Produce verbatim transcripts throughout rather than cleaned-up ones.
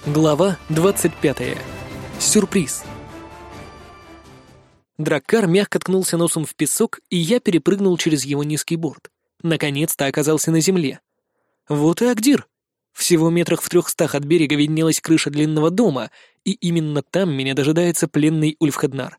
Глава двадцать пятая. Сюрприз. Драккар мягко ткнулся носом в песок, и я перепрыгнул через его низкий борт. Наконец-то оказался на земле. Вот и Агдир. Всего метрах в трехстах от берега виднелась крыша длинного дома, и именно там меня дожидается пленный Ульфхеднар.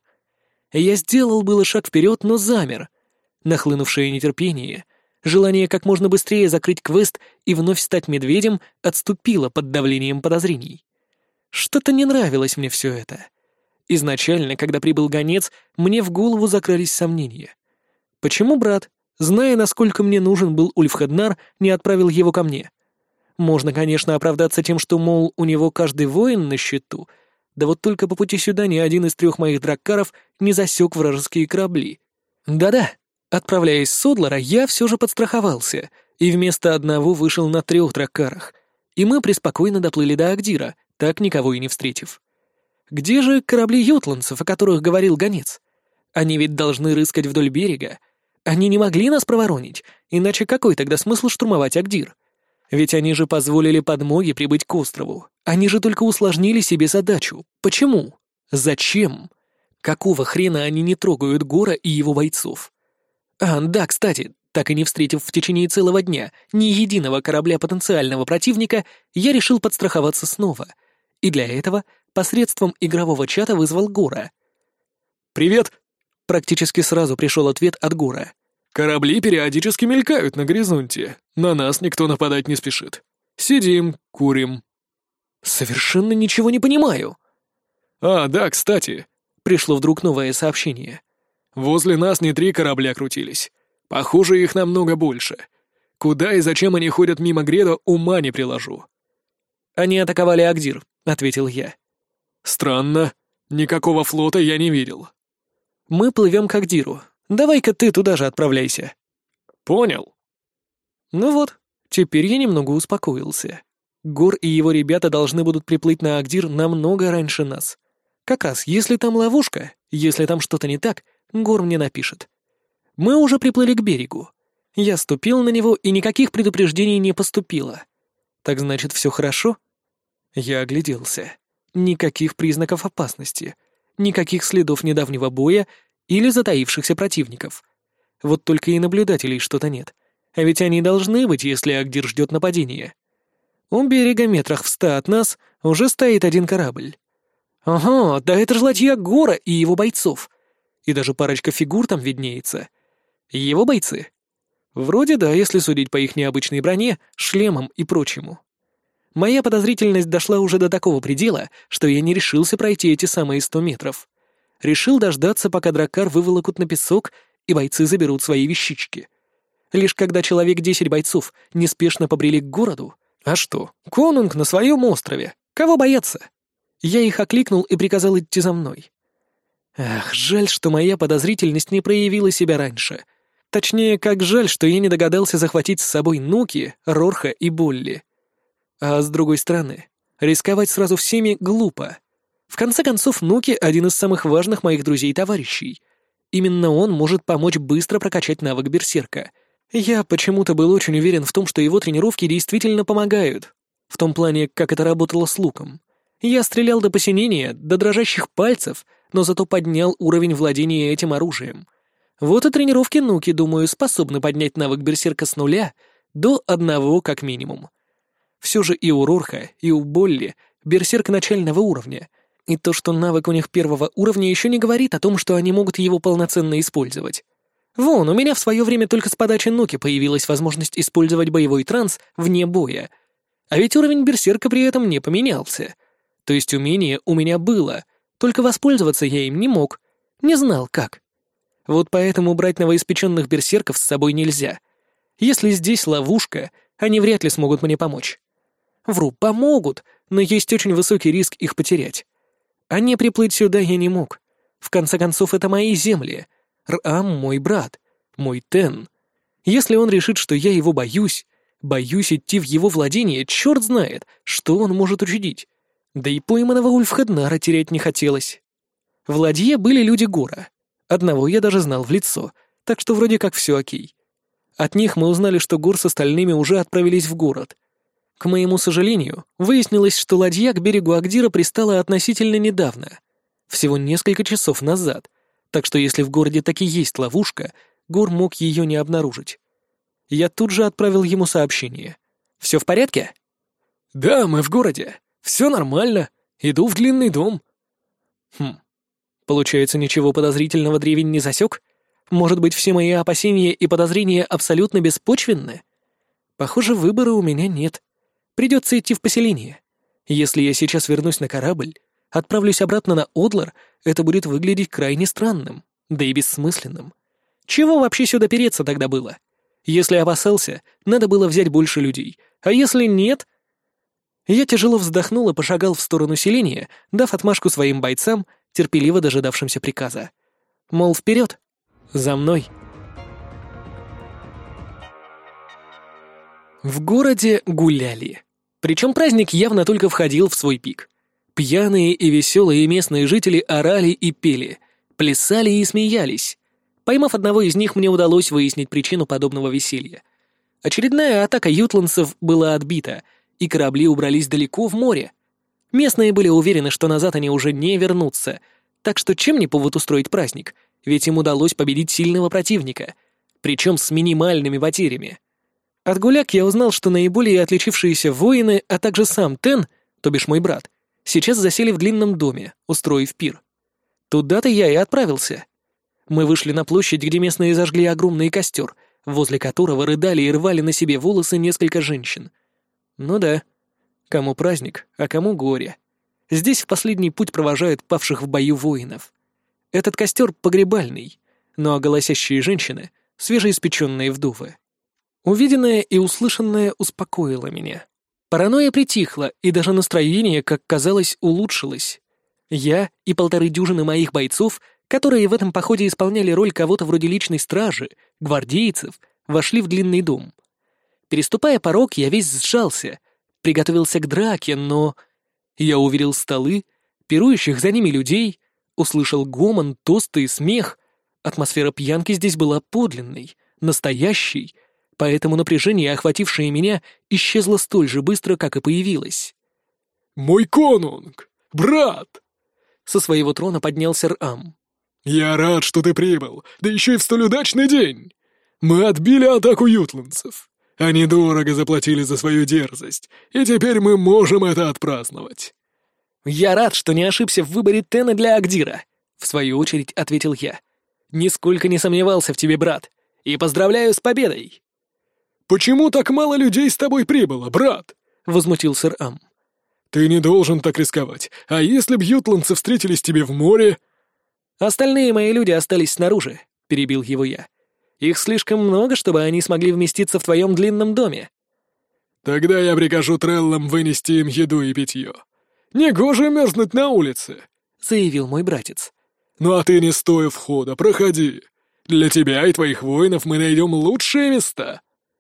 Я сделал было шаг вперед, но замер. Нахлынувшее нетерпение, желание как можно быстрее закрыть квест и вновь стать медведем отступило под давлением подозрений. Что-то не нравилось мне все это. Изначально, когда прибыл гонец, мне в голову закрались сомнения. Почему брат, зная, насколько мне нужен был Ульфхеднар, не отправил его ко мне? Можно, конечно, оправдаться тем, что, мол, у него каждый воин на счету, да вот только по пути сюда ни один из трех моих драккаров не засек вражеские корабли. Да-да, отправляясь с Одлара, я все же подстраховался, и вместо одного вышел на трех драккарах, и мы преспокойно доплыли до Агдира, так никого и не встретив. Где же корабли йотландцев, о которых говорил гонец? Они ведь должны рыскать вдоль берега. Они не могли нас проворонить, иначе какой тогда смысл штурмовать Агдир? Ведь они же позволили подмоге прибыть к острову. Они же только усложнили себе задачу. Почему? Зачем? Какого хрена они не трогают Гора и его бойцов? А, да, кстати, так и не встретив в течение целого дня ни единого корабля потенциального противника, я решил подстраховаться снова. И для этого посредством игрового чата вызвал Гора. «Привет!» — практически сразу пришел ответ от Гора. «Корабли периодически мелькают на горизонте. На нас никто нападать не спешит. Сидим, курим». «Совершенно ничего не понимаю». «А, да, кстати», — пришло вдруг новое сообщение. «Возле нас не три корабля крутились. Похоже, их намного больше. Куда и зачем они ходят мимо Греда, ума не приложу». «Они атаковали Агдир», — ответил я. «Странно. Никакого флота я не видел». «Мы плывем к Агдиру. Давай-ка ты туда же отправляйся». «Понял». Ну вот, теперь я немного успокоился. Гор и его ребята должны будут приплыть на Агдир намного раньше нас. Как раз, если там ловушка, если там что-то не так, Гор мне напишет. Мы уже приплыли к берегу. Я ступил на него, и никаких предупреждений не поступило. Так значит, все хорошо? Я огляделся. Никаких признаков опасности. Никаких следов недавнего боя или затаившихся противников. Вот только и наблюдателей что-то нет. А ведь они должны быть, если Агдир ждет нападения. У берега метрах в ста от нас уже стоит один корабль. Ага, да это ж ладья Гора и его бойцов. И даже парочка фигур там виднеется. Его бойцы? Вроде да, если судить по их необычной броне, шлемам и прочему. Моя подозрительность дошла уже до такого предела, что я не решился пройти эти самые сто метров. Решил дождаться, пока драккар выволокут на песок, и бойцы заберут свои вещички. Лишь когда человек десять бойцов неспешно побрели к городу, а что, конунг на своем острове, кого бояться? Я их окликнул и приказал идти за мной. Ах, жаль, что моя подозрительность не проявила себя раньше. Точнее, как жаль, что я не догадался захватить с собой Нуки, Рорха и Болли. А с другой стороны, рисковать сразу всеми глупо. В конце концов, Нуки — один из самых важных моих друзей и товарищей. Именно он может помочь быстро прокачать навык берсерка. Я почему-то был очень уверен в том, что его тренировки действительно помогают. В том плане, как это работало с луком. Я стрелял до посинения, до дрожащих пальцев, но зато поднял уровень владения этим оружием. Вот и тренировки Нуки, думаю, способны поднять навык берсерка с нуля до одного как минимум. Все же и у Рорха, и у Болли берсерк начального уровня, и то, что навык у них первого уровня, еще не говорит о том, что они могут его полноценно использовать. Вон, у меня в свое время только с подачи Нуки появилась возможность использовать боевой транс вне боя. А ведь уровень берсерка при этом не поменялся. То есть умение у меня было, только воспользоваться я им не мог, не знал как. Вот поэтому брать новоиспеченных берсерков с собой нельзя. Если здесь ловушка, они вряд ли смогут мне помочь. Вру, помогут, но есть очень высокий риск их потерять. А не приплыть сюда я не мог. В конце концов, это мои земли. Рам — мой брат, мой Тен. Если он решит, что я его боюсь, боюсь идти в его владение, черт знает, что он может учудить. Да и пойманного Ульфхеднара терять не хотелось. В ладье были люди Гора. Одного я даже знал в лицо, так что вроде как все окей. От них мы узнали, что Гор с остальными уже отправились в город. К моему сожалению, выяснилось, что ладья к берегу Агдира пристала относительно недавно, всего несколько часов назад, так что если в городе таки есть ловушка, Гор мог ее не обнаружить. Я тут же отправил ему сообщение. «Все в порядке?» «Да, мы в городе. Все нормально. Иду в длинный дом». Хм. Получается, ничего подозрительного древень не засек? Может быть, все мои опасения и подозрения абсолютно беспочвенны? Похоже, выбора у меня нет. Придется идти в поселение. Если я сейчас вернусь на корабль, отправлюсь обратно на Одлар, это будет выглядеть крайне странным, да и бессмысленным. Чего вообще сюда переться тогда было? Если опасался, надо было взять больше людей, а если нет... Я тяжело вздохнул и пошагал в сторону селения, дав отмашку своим бойцам, терпеливо дожидавшимся приказа. Мол, вперед! За мной! В городе гуляли. Причем праздник явно только входил в свой пик. Пьяные и веселые местные жители орали и пели, плясали и смеялись. Поймав одного из них, мне удалось выяснить причину подобного веселья. Очередная атака ютландцев была отбита, и корабли убрались далеко в море. Местные были уверены, что назад они уже не вернутся, так что чем не повод устроить праздник, ведь им удалось победить сильного противника, причем с минимальными потерями. От гуляк я узнал, что наиболее отличившиеся воины, а также сам Тен, то бишь мой брат, сейчас засели в длинном доме, устроив пир. Туда-то я и отправился. Мы вышли на площадь, где местные зажгли огромный костер, возле которого рыдали и рвали на себе волосы несколько женщин. Ну да, кому праздник, а кому горе. Здесь в последний путь провожают павших в бою воинов. Этот костер погребальный, ну а голосящие женщины — свежеиспеченные вдовы. Увиденное и услышанное успокоило меня. Паранойя притихла, и даже настроение, как казалось, улучшилось. Я и полторы дюжины моих бойцов, которые в этом походе исполняли роль кого-то вроде личной стражи, гвардейцев, вошли в длинный дом. Переступая порог, я весь сжался, приготовился к драке, но... Я увидел столы, пирующих за ними людей, услышал гомон, тосты и смех. Атмосфера пьянки здесь была подлинной, настоящей, поэтому напряжение, охватившее меня, исчезло столь же быстро, как и появилось. «Мой конунг! Брат!» Со своего трона поднялся Р-Ам. «Я рад, что ты прибыл, да еще и в столь удачный день! Мы отбили атаку ютландцев. Они дорого заплатили за свою дерзость, и теперь мы можем это отпраздновать». «Я рад, что не ошибся в выборе Тена для Агдира», — в свою очередь ответил я. «Нисколько не сомневался в тебе, брат, и поздравляю с победой». «Почему так мало людей с тобой прибыло, брат?» — возмутился Р-Ам. «Ты не должен так рисковать, а если б ютландцы встретились тебе в море...» «Остальные мои люди остались снаружи», — перебил его я. «Их слишком много, чтобы они смогли вместиться в твоем длинном доме». «Тогда я прикажу треллам вынести им еду и питье. Негоже мерзнуть на улице», — заявил мой братец. «Ну а ты не стой у входа, проходи. Для тебя и твоих воинов мы найдем лучшие места».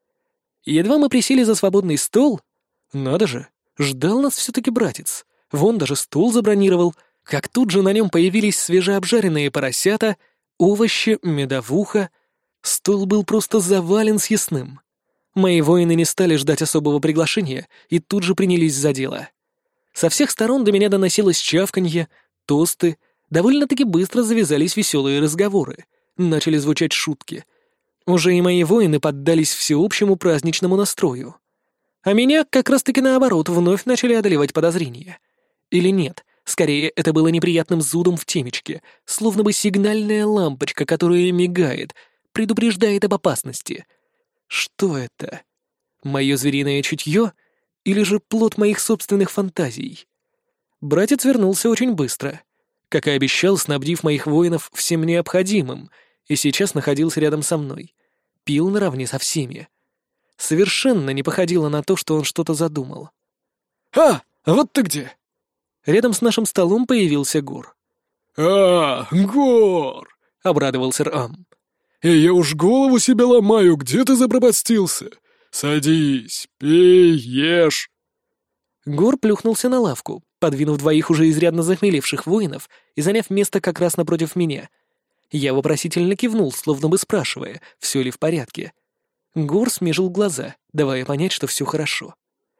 Едва мы присели за свободный стол, надо же, ждал нас все-таки братец. Вон даже стул забронировал, как тут же на нем появились свежеобжаренные поросята, овощи, медовуха. Стол был просто завален съестным. Мои воины не стали ждать особого приглашения и тут же принялись за дело. Со всех сторон до меня доносилось чавканье, тосты, довольно-таки быстро завязались веселые разговоры, начали звучать шутки. Уже и мои воины поддались всеобщему праздничному настрою. А меня как раз-таки наоборот вновь начали одолевать подозрения. Или нет, скорее это было неприятным зудом в темечке, словно бы сигнальная лампочка, которая мигает, предупреждает об опасности. Что это? Мое звериное чутье или же плод моих собственных фантазий? Братец вернулся очень быстро, как и обещал, снабдив моих воинов всем необходимым, и сейчас находился рядом со мной, пил наравне со всеми. Совершенно не походило на то, что он что-то задумал. «А, вот ты где!» Рядом с нашим столом появился Гор. «А, Гор!» — обрадовался Р-Ам. «И я уж голову себе ломаю, где ты запропастился? Садись, пей, ешь!» Гор плюхнулся на лавку, подвинув двоих уже изрядно захмелевших воинов и заняв место как раз напротив меня. Я вопросительно кивнул, словно бы спрашивая, все ли в порядке. Гор смежил глаза, давая понять, что все хорошо.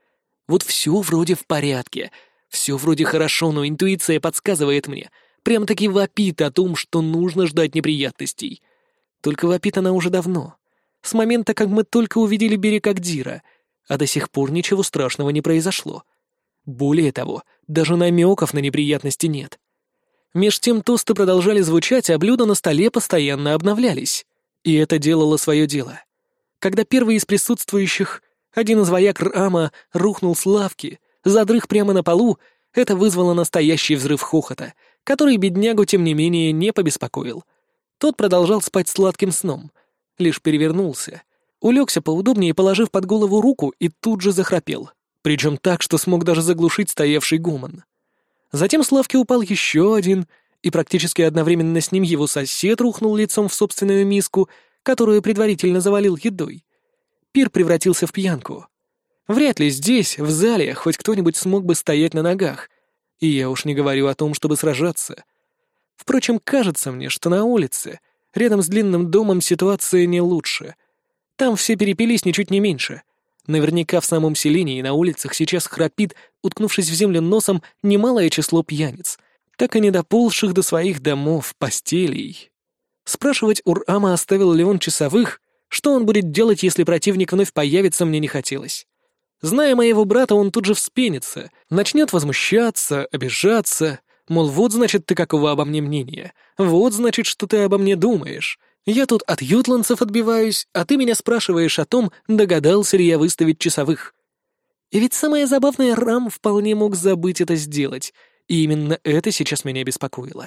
Вот все вроде в порядке, все вроде хорошо, но интуиция подсказывает мне, прям-таки вопит о том, что нужно ждать неприятностей. Только вопит она уже давно, с момента, как мы только увидели берег Агдира, а до сих пор ничего страшного не произошло. Более того, даже намеков на неприятности нет. Меж тем тосты продолжали звучать, а блюда на столе постоянно обновлялись. И это делало свое дело. Когда первый из присутствующих, один из вояк Рама, рухнул с лавки, задрых прямо на полу, это вызвало настоящий взрыв хохота, который беднягу, тем не менее, не побеспокоил. Тот продолжал спать сладким сном, лишь перевернулся, улегся поудобнее, положив под голову руку, и тут же захрапел, причем так, что смог даже заглушить стоявший гомон. Затем с лавки упал еще один, и практически одновременно с ним его сосед рухнул лицом в собственную миску, которую предварительно завалил едой. Пир превратился в пьянку. Вряд ли здесь, в зале, хоть кто-нибудь смог бы стоять на ногах, и я уж не говорю о том, чтобы сражаться. Впрочем, кажется мне, что на улице, рядом с длинным домом, ситуация не лучше. Там все перепились ничуть не меньше. Наверняка в самом селении и на улицах сейчас храпит, уткнувшись в землю носом, немалое число пьяниц, так и не доползших до своих домов, постелей. Спрашивать Ур-Ама, оставил ли он часовых, что он будет делать, если противник вновь появится, мне не хотелось. Зная моего брата, он тут же вспенится, начнет возмущаться, обижаться, мол, вот значит ты какого обо мне мнения, вот значит, что ты обо мне думаешь. Я тут от ютландцев отбиваюсь, а ты меня спрашиваешь о том, догадался ли я выставить часовых. И ведь самое забавное, Рам вполне мог забыть это сделать, и именно это сейчас меня беспокоило.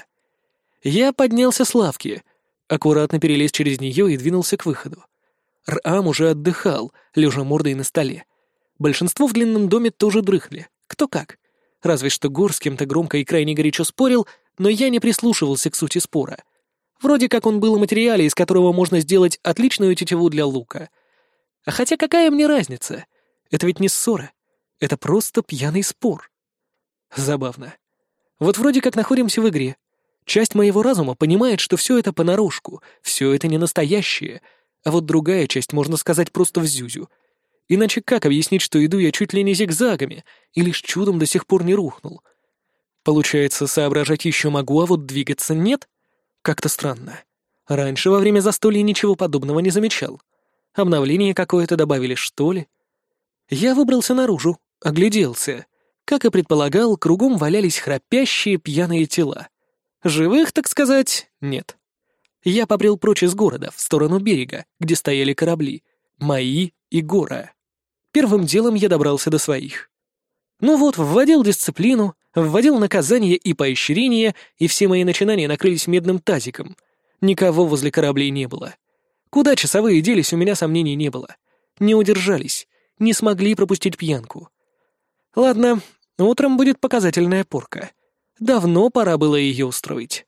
Я поднялся с лавки, аккуратно перелез через нее и двинулся к выходу. Рам уже отдыхал, лежа мордой на столе. Большинство в длинном доме тоже дрыхли, кто как. Разве что Гор с кем-то громко и крайне горячо спорил, но я не прислушивался к сути спора. Вроде как он был о материале, из которого можно сделать отличную тетиву для лука. А хотя какая мне разница? Это ведь не ссора. Это просто пьяный спор. Забавно. Вот вроде как находимся в игре. Часть моего разума понимает, что все это понарошку, все это не настоящее, а вот другая часть, можно сказать, просто в зюзю. Иначе как объяснить, что иду я чуть ли не зигзагами, и лишь чудом до сих пор не рухнул? Получается, соображать еще могу, а вот двигаться нет? Как-то странно. Раньше во время застолья ничего подобного не замечал. Обновление какое-то добавили, что ли? Я выбрался наружу, огляделся. Как и предполагал, кругом валялись храпящие пьяные тела. Живых, так сказать, нет. Я побрел прочь из города, в сторону берега, где стояли корабли. Мои и Гора. Первым делом я добрался до своих. Ну вот, вводил дисциплину, вводил наказание и поощрение, и все мои начинания накрылись медным тазиком. Никого возле кораблей не было. Куда часовые делись, у меня сомнений не было. Не удержались, не смогли пропустить пьянку. Ладно, утром будет показательная порка. Давно пора было ее устроить.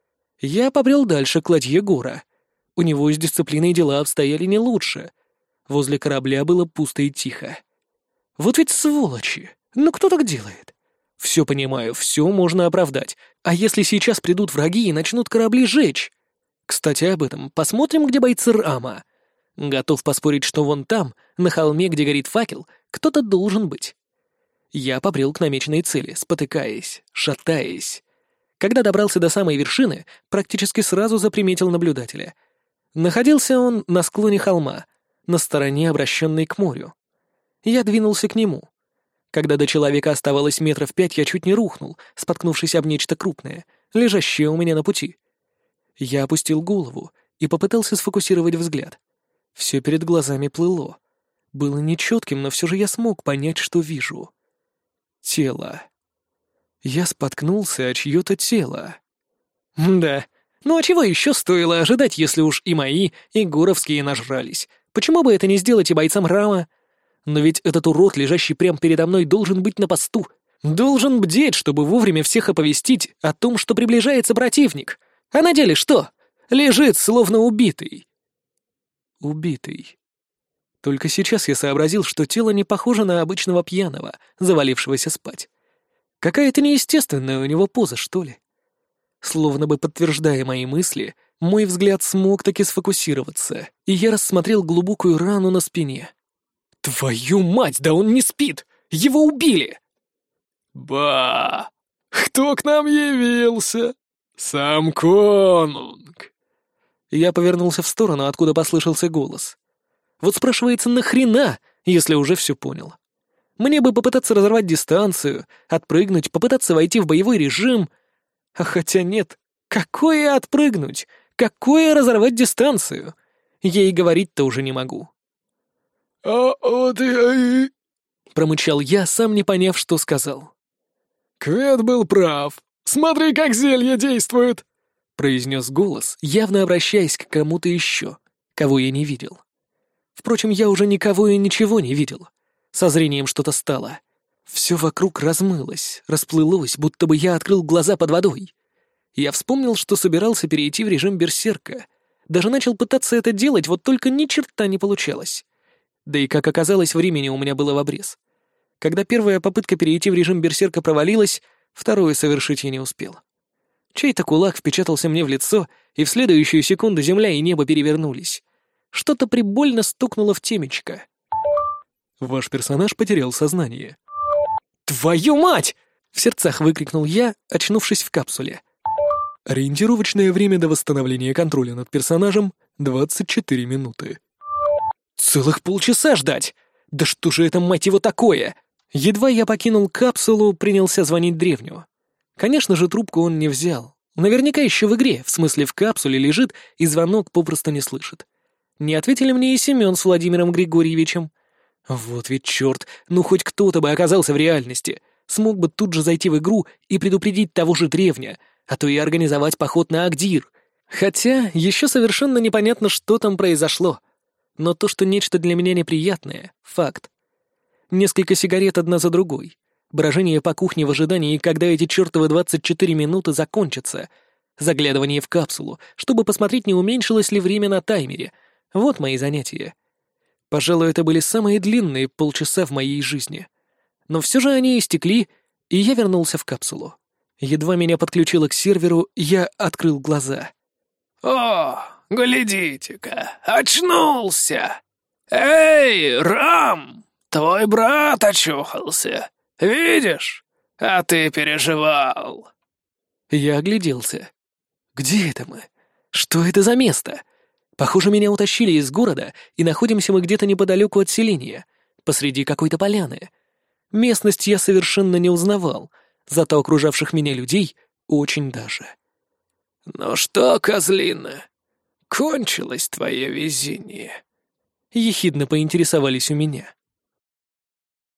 Я побрел дальше к ладье Гора. У него с дисциплиной дела обстояли не лучше. Возле корабля было пусто и тихо. Вот ведь сволочи! Ну кто так делает? Все понимаю, все можно оправдать. А если сейчас придут враги и начнут корабли жечь? Кстати, об этом. Посмотрим, где бойцы Рама. Готов поспорить, что вон там, на холме, где горит факел, кто-то должен быть. Я побрел к намеченной цели, спотыкаясь, шатаясь. Когда добрался до самой вершины, практически сразу заприметил наблюдателя. Находился он на склоне холма, на стороне, обращенной к морю. Я двинулся к нему. Когда до человека оставалось метров пять, я чуть не рухнул, споткнувшись об нечто крупное, лежащее у меня на пути. Я опустил голову и попытался сфокусировать взгляд. Все перед глазами плыло. Было нечетким, но все же я смог понять, что вижу. Тело. Я споткнулся о чье-то тело. Да, ну а чего еще стоило ожидать, если уж и мои, и горовские нажрались? Почему бы это не сделать и бойцам Рама? Но ведь этот урод, лежащий прямо передо мной, должен быть на посту. Должен бдеть, чтобы вовремя всех оповестить о том, что приближается противник. А на деле что? Лежит, словно убитый. Убитый. Только сейчас я сообразил, что тело не похоже на обычного пьяного, завалившегося спать. Какая-то неестественная у него поза, что ли? Словно бы подтверждая мои мысли, мой взгляд смог таки сфокусироваться, и я рассмотрел глубокую рану на спине. «Твою мать, да он не спит!» Его убили!» «Ба! Кто к нам явился? Сам конунг!» Я повернулся в сторону, откуда послышался голос. Вот спрашивается, нахрена, если уже все понял? Мне бы попытаться разорвать дистанцию, отпрыгнуть, попытаться войти в боевой режим. А хотя нет, какое отпрыгнуть? Какое разорвать дистанцию? Я и говорить-то уже не могу. «А вот и...» — промычал я, сам не поняв, что сказал. «Квет был прав. Смотри, как зелье действует!» — произнес голос, явно обращаясь к кому-то еще, кого я не видел. Впрочем, я уже никого и ничего не видел. Со зрением что-то стало. Все вокруг размылось, расплылось, будто бы я открыл глаза под водой. Я вспомнил, что собирался перейти в режим берсерка. Даже начал пытаться это делать, вот только ни черта не получалось. Да и, как оказалось, времени у меня было в обрез. Когда первая попытка перейти в режим берсерка провалилась, вторую совершить я не успел. Чей-то кулак впечатался мне в лицо, и в следующую секунду земля и небо перевернулись. Что-то прибольно стукнуло в темечко. Ваш персонаж потерял сознание. «Твою мать!» — в сердцах выкрикнул я, очнувшись в капсуле. Ориентировочное время до восстановления контроля над персонажем — двадцать четыре минуты. «Целых полчаса ждать! Да что же это, мать его, такое?» Едва я покинул капсулу, принялся звонить древнему. Конечно же, трубку он не взял. Наверняка еще в игре, в смысле в капсуле лежит, и звонок попросту не слышит. Не ответили мне и Семен с Владимиром Григорьевичем. Вот ведь черт, ну хоть кто-то бы оказался в реальности, смог бы тут же зайти в игру и предупредить того же древня, а то и организовать поход на Агдир. Хотя еще совершенно непонятно, что там произошло. Но то, что нечто для меня неприятное — факт. Несколько сигарет одна за другой. Брожение по кухне в ожидании, когда эти чертовы двадцать четыре минуты закончатся. Заглядывание в капсулу, чтобы посмотреть, не уменьшилось ли время на таймере. Вот мои занятия. Пожалуй, это были самые длинные полчаса в моей жизни. Но все же они истекли, и я вернулся в капсулу. Едва меня подключило к серверу, я открыл глаза. «О, глядите-ка, очнулся! Эй, Рам, твой брат очухался, видишь? А ты переживал!» Я огляделся. Где это мы? Что это за место? Похоже, меня утащили из города, и находимся мы где-то неподалеку от селения, посреди какой-то поляны. Местность я совершенно не узнавал, зато окружавших меня людей очень даже. «Ну что, козлина, кончилось твое везение?» Ехидно поинтересовались у меня.